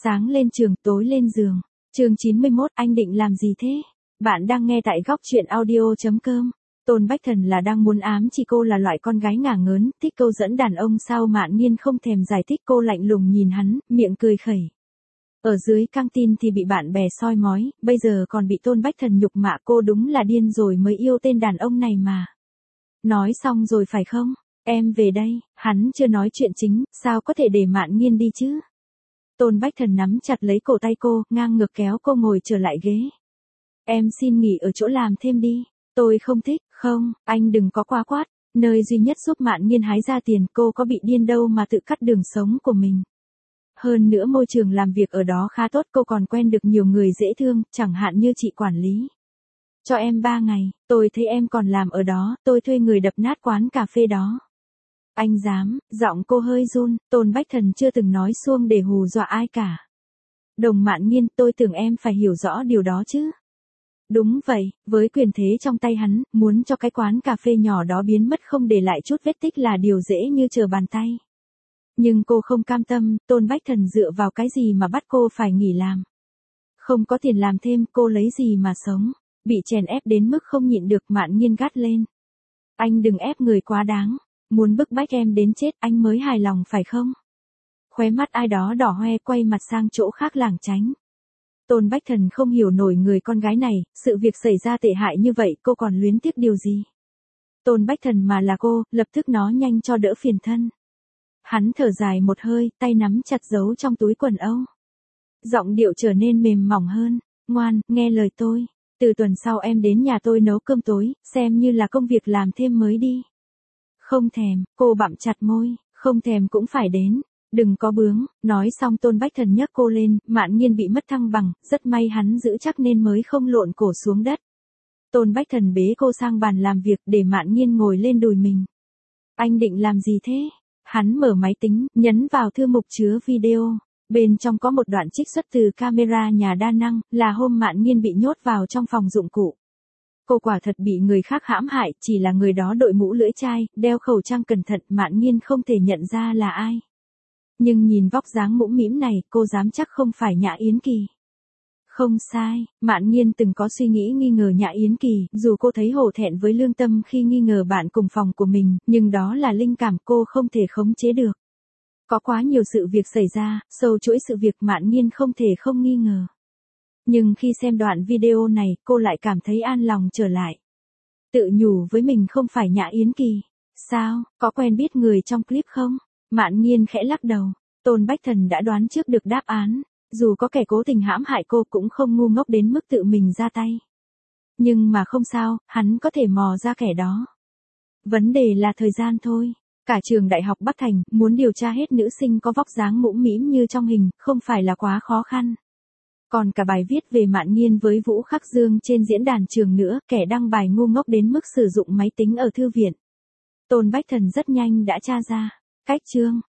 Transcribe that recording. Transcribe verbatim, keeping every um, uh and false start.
Sáng lên trường, tối lên giường. Chương chín mươi mốt, anh định làm gì thế? Bạn đang nghe tại góc truyện audio chấm com. Tôn Bách Thần là đang muốn ám chỉ cô là loại con gái ngả ngớn, thích câu dẫn đàn ông sao Mạn Nghiên không thèm giải thích, cô lạnh lùng nhìn hắn, miệng cười khẩy. Ở dưới căng tin thì bị bạn bè soi mói, bây giờ còn bị Tôn Bách Thần nhục mạ, cô đúng là điên rồi mới yêu tên đàn ông này mà. Nói xong rồi phải không? Em về đây, hắn chưa nói chuyện chính, sao có thể để Mạn Nghiên đi chứ? Tôn Bách Thần nắm chặt lấy cổ tay cô, ngang ngược kéo cô ngồi trở lại ghế. Em xin nghỉ ở chỗ làm thêm đi. Tôi không thích, không, anh đừng có quá quát. Nơi duy nhất giúp Mạn Nghiên hái ra tiền, cô có bị điên đâu mà tự cắt đường sống của mình. Hơn nữa môi trường làm việc ở đó khá tốt, cô còn quen được nhiều người dễ thương, chẳng hạn như chị quản lý. Cho em ba ngày, tôi thấy em còn làm ở đó, tôi thuê người đập nát quán cà phê đó. Anh dám, giọng cô hơi run, Tôn Bách Thần chưa từng nói suông để hù dọa ai cả. Đồng Mạn Nghiên, tôi tưởng em phải hiểu rõ điều đó chứ. Đúng vậy, với quyền thế trong tay hắn, muốn cho cái quán cà phê nhỏ đó biến mất không để lại chút vết tích là điều dễ như trở bàn tay. Nhưng cô không cam tâm, Tôn Bách Thần dựa vào cái gì mà bắt cô phải nghỉ làm. Không có tiền làm thêm, cô lấy gì mà sống. Bị chèn ép đến mức không nhịn được, Mạn Nghiên gắt lên. Anh đừng ép người quá đáng. Muốn bức bách em đến chết anh mới hài lòng phải không? Khóe mắt ai đó đỏ hoe, quay mặt sang chỗ khác lảng tránh. Tôn Bách Thần không hiểu nổi người con gái này, sự việc xảy ra tệ hại như vậy cô còn luyến tiếc điều gì? Tôn Bách Thần mà là cô, lập tức nó nhanh cho đỡ phiền thân. Hắn thở dài một hơi, tay nắm chặt giấu trong túi quần âu. Giọng điệu trở nên mềm mỏng hơn. Ngoan, nghe lời tôi. Từ tuần sau em đến nhà tôi nấu cơm tối, xem như là công việc làm thêm mới đi. Không thèm, cô bặm chặt môi, không thèm cũng phải đến. Đừng có bướng, nói xong Tôn Bách Thần nhấc cô lên, Mạn Nghiên bị mất thăng bằng, rất may hắn giữ chắc nên mới không lộn cổ xuống đất. Tôn Bách Thần bế cô sang bàn làm việc để Mạn Nghiên ngồi lên đùi mình. Anh định làm gì thế? Hắn mở máy tính, nhấn vào thư mục chứa video. Bên trong có một đoạn trích xuất từ camera nhà đa năng, là hôm Mạn Nghiên bị nhốt vào trong phòng dụng cụ. Cô quả thật bị người khác hãm hại, chỉ là người đó đội mũ lưỡi chai, đeo khẩu trang cẩn thận, Mạn Nghiên không thể nhận ra là ai. Nhưng nhìn vóc dáng mũm mĩm này, cô dám chắc không phải Nhã Yến Kỳ. Không sai, Mạn Nghiên từng có suy nghĩ nghi ngờ Nhã Yến Kỳ, dù cô thấy hổ thẹn với lương tâm khi nghi ngờ bạn cùng phòng của mình, nhưng đó là linh cảm cô không thể khống chế được. Có quá nhiều sự việc xảy ra, sâu chuỗi sự việc Mạn Nghiên không thể không nghi ngờ. Nhưng khi xem đoạn video này, cô lại cảm thấy an lòng trở lại. Tự nhủ với mình không phải Nhã Yến Kỳ. Sao, có quen biết người trong clip không? Mạn Nghiên khẽ lắc đầu. Tôn Bách Thần đã đoán trước được đáp án. Dù có kẻ cố tình hãm hại cô cũng không ngu ngốc đến mức tự mình ra tay. Nhưng mà không sao, hắn có thể mò ra kẻ đó. Vấn đề là thời gian thôi. Cả trường đại học Bắc Thành, muốn điều tra hết nữ sinh có vóc dáng mũm mĩm như trong hình, không phải là quá khó khăn. Còn cả bài viết về Mạn Nghiên với Vũ Khắc Dương trên diễn đàn trường nữa, kẻ đăng bài ngu ngốc đến mức sử dụng máy tính ở thư viện. Tôn Bách Thần rất nhanh đã tra ra. Cách chương.